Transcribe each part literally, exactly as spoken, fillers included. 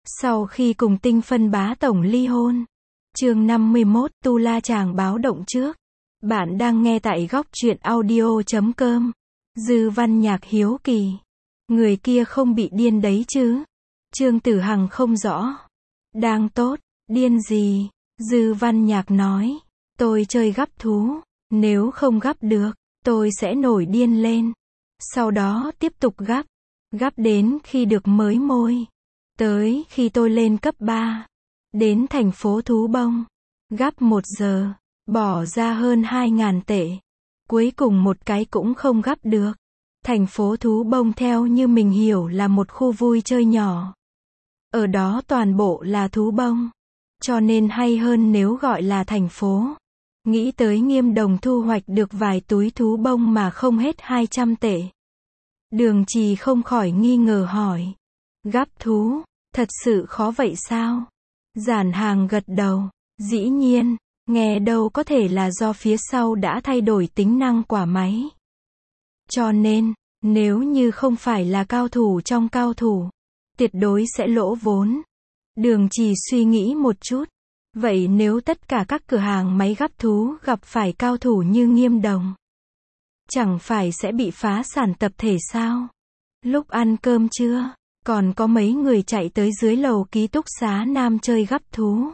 Sau khi cùng Tinh Phân bá tổng ly hôn. Chương năm mươi mốt, Tu La Chàng báo động trước. Bạn đang nghe tại góc truyện audio chấm com. Dư Văn Nhạc hiếu kỳ. Người kia không bị điên đấy chứ? Trương Tử Hằng không rõ. Đang tốt, điên gì? Dư Văn Nhạc nói. Tôi chơi gắp thú. Nếu không gắp được, tôi sẽ nổi điên lên. Sau đó tiếp tục gắp. Gắp đến khi được mới môi. Tới khi tôi lên cấp ba. Đến thành phố Thú Bông. Gắp một giờ. Bỏ ra hơn hai ngàn tệ. Cuối cùng một cái cũng không gắp được. Thành phố Thú Bông theo như mình hiểu là một khu vui chơi nhỏ. Ở đó toàn bộ là thú bông. Cho nên hay hơn nếu gọi là thành phố. Nghĩ tới Nghiêm Đồng thu hoạch được vài túi thú bông mà không hết hai trăm tệ. Đường Trì không khỏi nghi ngờ hỏi. Gắp thú, thật sự khó vậy sao? Giản Hàng gật đầu. Dĩ nhiên, nghe đâu có thể là do phía sau đã thay đổi tính năng quả máy. Cho nên, nếu như không phải là cao thủ trong cao thủ, tuyệt đối sẽ lỗ vốn. Đường Trì suy nghĩ một chút. Vậy nếu tất cả các cửa hàng máy gắp thú gặp phải cao thủ như Nghiêm Đồng, chẳng phải sẽ bị phá sản tập thể sao? Lúc ăn cơm trưa, còn có mấy người chạy tới dưới lầu ký túc xá Nam chơi gắp thú.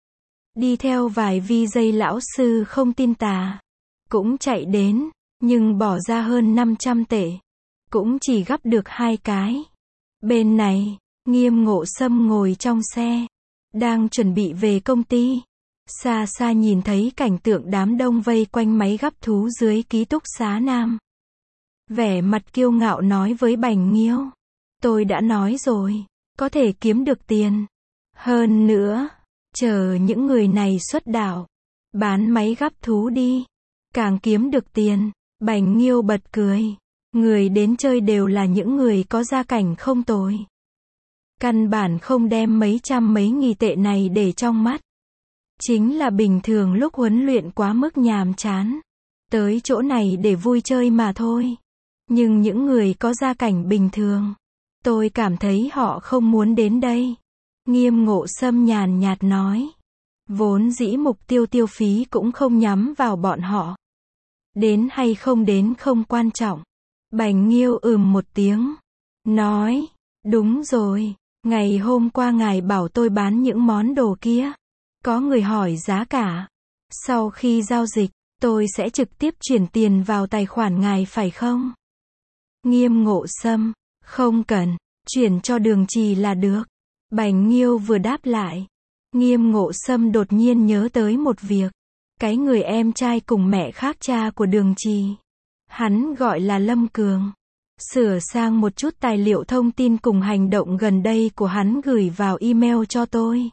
Đi theo vài vi dây lão sư không tin tà. Cũng chạy đến, nhưng bỏ ra hơn năm trăm tệ. Cũng chỉ gắp được hai cái. Bên này, Nghiêm Ngộ Sâm ngồi trong xe. Đang chuẩn bị về công ty. Xa xa nhìn thấy cảnh tượng đám đông vây quanh máy gắp thú dưới ký túc xá Nam. Vẻ mặt kiêu ngạo nói với Bành Nghiêu. Tôi đã nói rồi, có thể kiếm được tiền. Hơn nữa, chờ những người này xuất đạo. Bán máy gắp thú đi. Càng kiếm được tiền. Bành Nghiêu bật cười. Người đến chơi đều là những người có gia cảnh không tồi. Căn bản không đem mấy trăm mấy nghi tệ này để trong mắt. Chính là bình thường lúc huấn luyện quá mức nhàm chán. Tới chỗ này để vui chơi mà thôi. Nhưng những người có gia cảnh bình thường, tôi cảm thấy họ không muốn đến đây. Nghiêm Ngộ Sâm nhàn nhạt nói. Vốn dĩ mục tiêu tiêu phí cũng không nhắm vào bọn họ. Đến hay không đến không quan trọng. Bành Nghiêu ừm một tiếng. Nói, đúng rồi, ngày hôm qua ngài bảo tôi bán những món đồ kia. Có người hỏi giá cả. Sau khi giao dịch, tôi sẽ trực tiếp chuyển tiền vào tài khoản ngài phải không? Nghiêm Ngộ Sâm, không cần, chuyển cho Đường Trì là được. Bành Nghiêu vừa đáp lại. Nghiêm Ngộ Sâm đột nhiên nhớ tới một việc. Cái người em trai cùng mẹ khác cha của Đường Trì. Hắn gọi là Lâm Cường. Sửa sang một chút tài liệu thông tin cùng hành động gần đây của hắn gửi vào email cho tôi.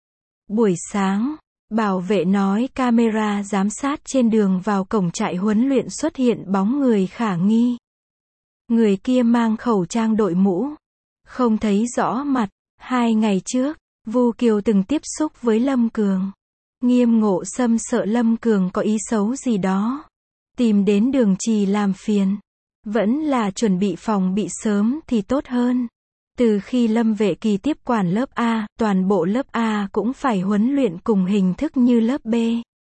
Buổi sáng, bảo vệ nói camera giám sát trên đường vào cổng trại huấn luyện xuất hiện bóng người khả nghi. Người kia mang khẩu trang đội mũ. Không thấy rõ mặt. Hai ngày trước, Vu Kiều từng tiếp xúc với Lâm Cường. Nghiêm Ngộ Sâm sợ Lâm Cường có ý xấu gì đó. Tìm đến Đường Trì làm phiền. Vẫn là chuẩn bị phòng bị sớm thì tốt hơn. Từ khi Lâm Vệ Kỳ tiếp quản lớp A, toàn bộ lớp A cũng phải huấn luyện cùng hình thức như lớp B.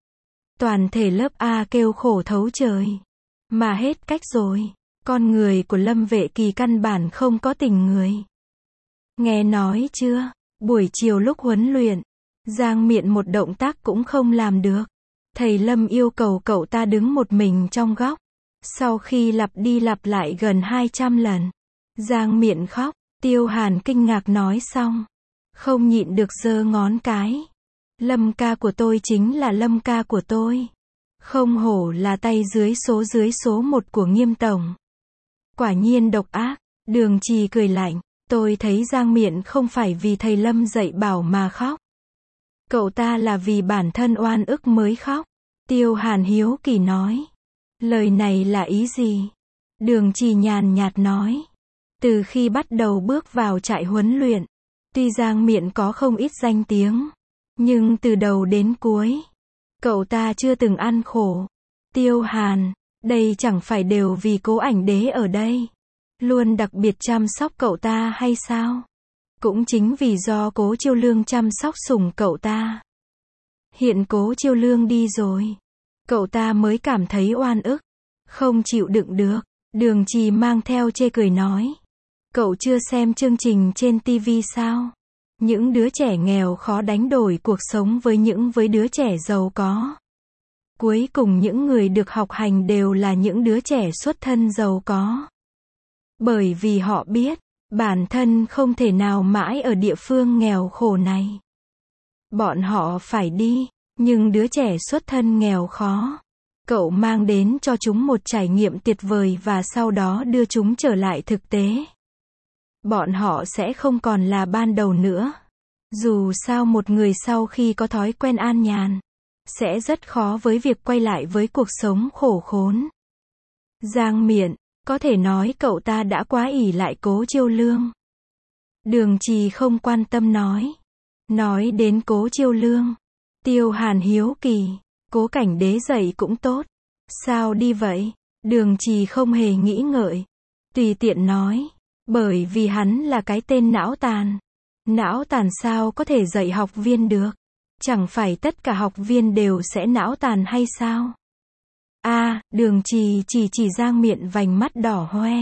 Toàn thể lớp A kêu khổ thấu trời. Mà hết cách rồi. Con người của Lâm Vệ Kỳ căn bản không có tình người. Nghe nói chưa? Buổi chiều lúc huấn luyện, Giang Miện một động tác cũng không làm được. Thầy Lâm yêu cầu cậu ta đứng một mình trong góc. Sau khi lặp đi lặp lại gần hai trăm lần, Giang Miện khóc. Tiêu Hàn kinh ngạc nói xong, không nhịn được giơ ngón cái. Lâm ca của tôi chính là Lâm ca của tôi. Không hổ là tay dưới số dưới số một của Nghiêm tổng. Quả nhiên độc ác. Đường Trì cười lạnh. Tôi thấy Giang Miện không phải vì thầy Lâm dạy bảo mà khóc. Cậu ta là vì bản thân oan ức mới khóc. Tiêu Hàn hiếu kỳ nói. Lời này là ý gì? Đường Trì nhàn nhạt nói. Từ khi bắt đầu bước vào trại huấn luyện, tuy Giang Miện có không ít danh tiếng, nhưng từ đầu đến cuối, cậu ta chưa từng ăn khổ. Tiêu Hàn, đây chẳng phải đều vì Cố Ảnh Đế ở đây, luôn đặc biệt chăm sóc cậu ta hay sao? Cũng chính vì do Cố Chiêu Lương chăm sóc sủng cậu ta. Hiện Cố Chiêu Lương đi rồi, cậu ta mới cảm thấy oan ức, không chịu đựng được. Đường Trì mang theo chê cười nói. Cậu chưa xem chương trình trên ti vi sao? Những đứa trẻ nghèo khó đánh đổi cuộc sống với những với đứa trẻ giàu có. Cuối cùng những người được học hành đều là những đứa trẻ xuất thân giàu có. Bởi vì họ biết, bản thân không thể nào mãi ở địa phương nghèo khổ này. Bọn họ phải đi, nhưng đứa trẻ xuất thân nghèo khó. Cậu mang đến cho chúng một trải nghiệm tuyệt vời và sau đó đưa chúng trở lại thực tế. Bọn họ sẽ không còn là ban đầu nữa. Dù sao một người sau khi có thói quen an nhàn, sẽ rất khó với việc quay lại với cuộc sống khổ khốn. Giang Miện, có thể nói cậu ta đã quá ỷ lại Cố Chiêu Lương. Đường Trì không quan tâm nói. Nói đến Cố Chiêu Lương, Tiêu Hàn hiếu kỳ, Cố Cảnh Đế dạy cũng tốt. Sao đi vậy? Đường Trì không hề nghĩ ngợi, tùy tiện nói. Bởi vì hắn là cái tên não tàn. Não tàn sao có thể dạy học viên được? Chẳng phải tất cả học viên đều sẽ não tàn hay sao? A, à, Đường Trì chỉ chỉ Giang Miện vành mắt đỏ hoe.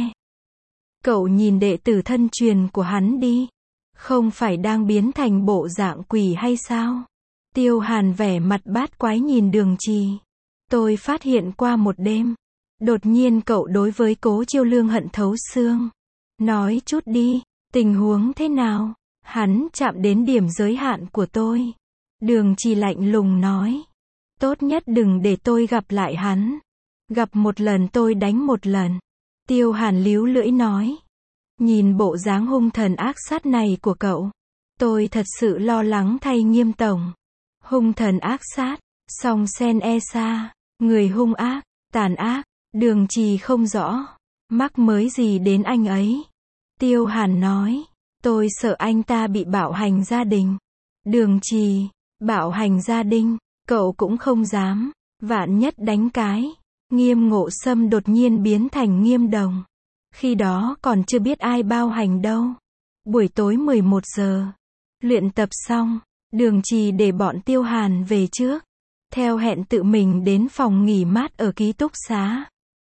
Cậu nhìn đệ tử thân truyền của hắn đi. Không phải đang biến thành bộ dạng quỷ hay sao? Tiêu Hàn vẻ mặt bát quái nhìn Đường Trì. Tôi phát hiện qua một đêm. Đột nhiên cậu đối với Cố Chiêu Lương hận thấu xương. Nói chút đi, tình huống thế nào? Hắn chạm đến điểm giới hạn của tôi. Đường Trì lạnh lùng nói. Tốt nhất đừng để tôi gặp lại hắn. Gặp một lần tôi đánh một lần. Tiêu Hàn líu lưỡi nói. Nhìn bộ dáng hung thần ác sát này của cậu, tôi thật sự lo lắng thay Nghiêm tổng. Hung thần ác sát, song sen e sa, người hung ác, tàn ác, Đường Trì không rõ. Mắc mới gì đến anh ấy? Tiêu Hàn nói. Tôi sợ anh ta bị bạo hành gia đình. Đường Trì, bạo hành gia đình, cậu cũng không dám. Vạn nhất đánh cái. Nghiêm Ngộ Sâm đột nhiên biến thành Nghiêm Đồng. Khi đó còn chưa biết ai bao hành đâu. Buổi tối mười một giờ. Luyện tập xong, Đường Trì để bọn Tiêu Hàn về trước. Theo hẹn tự mình đến phòng nghỉ mát ở ký túc xá.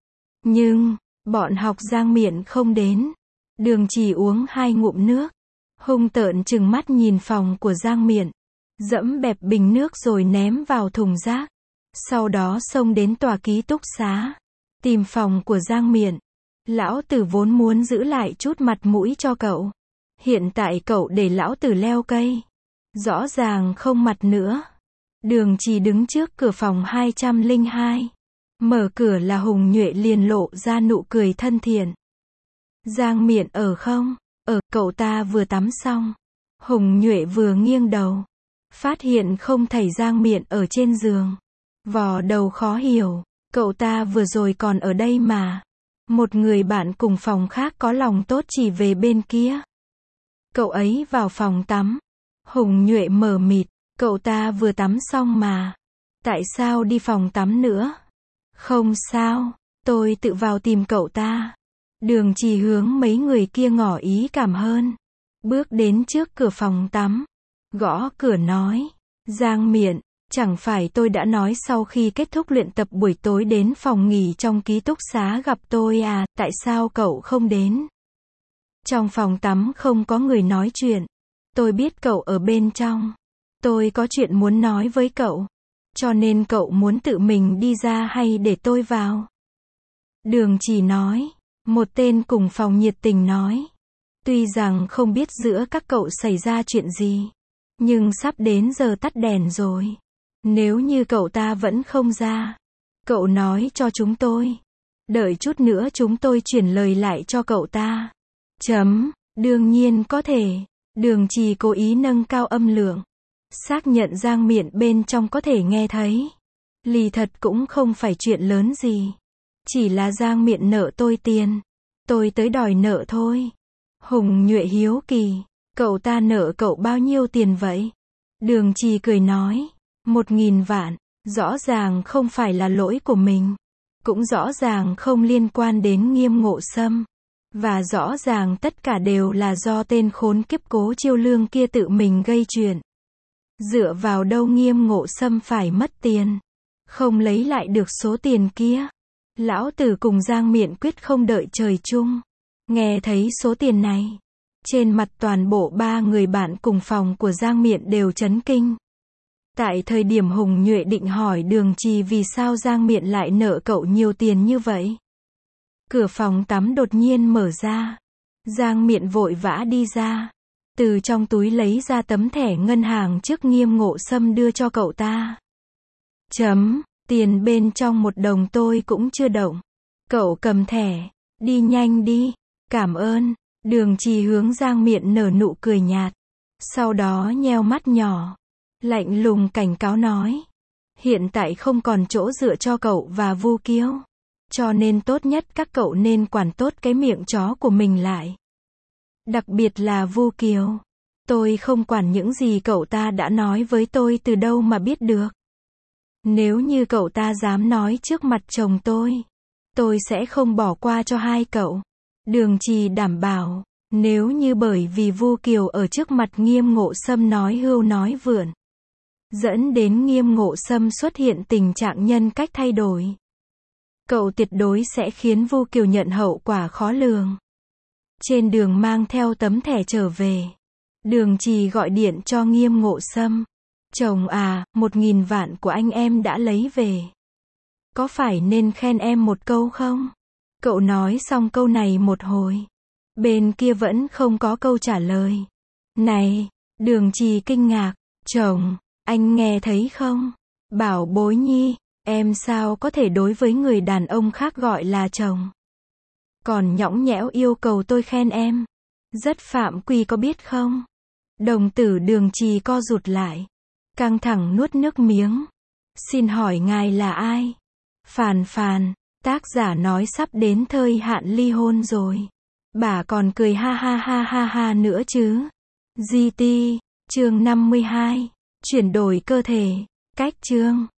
Nhưng, bọn học Giang Miện không đến. Đường Trì uống hai ngụm nước. Hung tợn trừng mắt nhìn phòng của Giang Miện. Dẫm bẹp bình nước rồi ném vào thùng rác. Sau đó xông đến tòa ký túc xá. Tìm phòng của Giang Miện. Lão tử vốn muốn giữ lại chút mặt mũi cho cậu. Hiện tại cậu để lão tử leo cây. Rõ ràng không mặt nữa. Đường Trì đứng trước cửa phòng hai trăm lẻ hai. Mở cửa là Hùng Nhuệ liền lộ ra nụ cười thân thiện. Giang Miện ở không? Ở, cậu ta vừa tắm xong. Hùng Nhuệ vừa nghiêng đầu. Phát hiện không thấy Giang Miện ở trên giường. Vò đầu khó hiểu. Cậu ta vừa rồi còn ở đây mà. Một người bạn cùng phòng khác có lòng tốt chỉ về bên kia. Cậu ấy vào phòng tắm. Hùng Nhuệ mờ mịt. Cậu ta vừa tắm xong mà. Tại sao đi phòng tắm nữa? Không sao, tôi tự vào tìm cậu ta. Đường Trì hướng mấy người kia ngỏ ý cảm hơn. Bước đến trước cửa phòng tắm. Gõ cửa nói. Giang Miện, chẳng phải tôi đã nói sau khi kết thúc luyện tập buổi tối đến phòng nghỉ trong ký túc xá gặp tôi à, tại sao cậu không đến? Trong phòng tắm không có người nói chuyện. Tôi biết cậu ở bên trong. Tôi có chuyện muốn nói với cậu. Cho nên cậu muốn tự mình đi ra hay để tôi vào? Đường Trì nói. Một tên cùng phòng nhiệt tình nói. Tuy rằng không biết giữa các cậu xảy ra chuyện gì. Nhưng sắp đến giờ tắt đèn rồi. Nếu như cậu ta vẫn không ra. Cậu nói cho chúng tôi. Đợi chút nữa chúng tôi chuyển lời lại cho cậu ta. Chấm. Đương nhiên có thể. Đường Trì cố ý nâng cao âm lượng. Xác nhận Giang Miện bên trong có thể nghe thấy. Lì thật cũng không phải chuyện lớn gì. Chỉ là Giang Miện nợ tôi tiền. Tôi tới đòi nợ thôi. Hùng Nhuệ hiếu kỳ. Cậu ta nợ cậu bao nhiêu tiền vậy? Đường Trì cười nói. Một nghìn vạn. Rõ ràng không phải là lỗi của mình. Cũng rõ ràng không liên quan đến Nghiêm Ngộ Sâm. Và rõ ràng tất cả đều là do tên khốn kiếp Cố Chiêu Lương kia tự mình gây chuyện. Dựa vào đâu Nghiêm Ngộ Sâm phải mất tiền, không lấy lại được số tiền kia. Lão tử cùng Giang Miện quyết không đợi trời chung. Nghe thấy số tiền này, trên mặt toàn bộ ba người bạn cùng phòng của Giang Miện đều chấn kinh. Tại thời điểm Hùng Nhuệ định hỏi Đường Trì vì sao Giang Miện lại nợ cậu nhiều tiền như vậy. Cửa phòng tắm đột nhiên mở ra. Giang Miện vội vã đi ra. Từ trong túi lấy ra tấm thẻ ngân hàng trước Nghiêm Ngộ Sâm đưa cho cậu ta. Chấm, tiền bên trong một đồng tôi cũng chưa động. Cậu cầm thẻ, đi nhanh đi, cảm ơn. Đường Trì hướng Giang Miện nở nụ cười nhạt. Sau đó nheo mắt nhỏ, lạnh lùng cảnh cáo nói. Hiện tại không còn chỗ dựa cho cậu và Vu Kiêu. Cho nên tốt nhất các cậu nên quản tốt cái miệng chó của mình lại. Đặc biệt là Vu Kiều. Tôi không quản những gì cậu ta đã nói với tôi từ đâu mà biết được. Nếu như cậu ta dám nói trước mặt chồng tôi, tôi sẽ không bỏ qua cho hai cậu. Đường Trì đảm bảo, nếu như bởi vì Vu Kiều ở trước mặt Nghiêm Ngộ Sâm nói hưu nói vượn, dẫn đến Nghiêm Ngộ Sâm xuất hiện tình trạng nhân cách thay đổi, cậu tuyệt đối sẽ khiến Vu Kiều nhận hậu quả khó lường. Trên đường mang theo tấm thẻ trở về, Đường Trì gọi điện cho Nghiêm Ngộ Sâm. Chồng à, một nghìn vạn của anh em đã lấy về. Có phải nên khen em một câu không? Cậu nói xong câu này một hồi. Bên kia vẫn không có câu trả lời. Này, Đường Trì kinh ngạc. Chồng, anh nghe thấy không? Bảo bối nhi, em sao có thể đối với người đàn ông khác gọi là chồng? Còn nhõng nhẽo yêu cầu tôi khen em. Rất phạm quy có biết không? Đồng tử Đường Trì co rụt lại. Căng thẳng nuốt nước miếng. Xin hỏi ngài là ai? Phàn Phàn, tác giả nói sắp đến thời hạn ly hôn rồi. Bà còn cười ha ha ha ha ha nữa chứ. giê tê, chương năm mươi hai, chuyển đổi cơ thể, cách chương.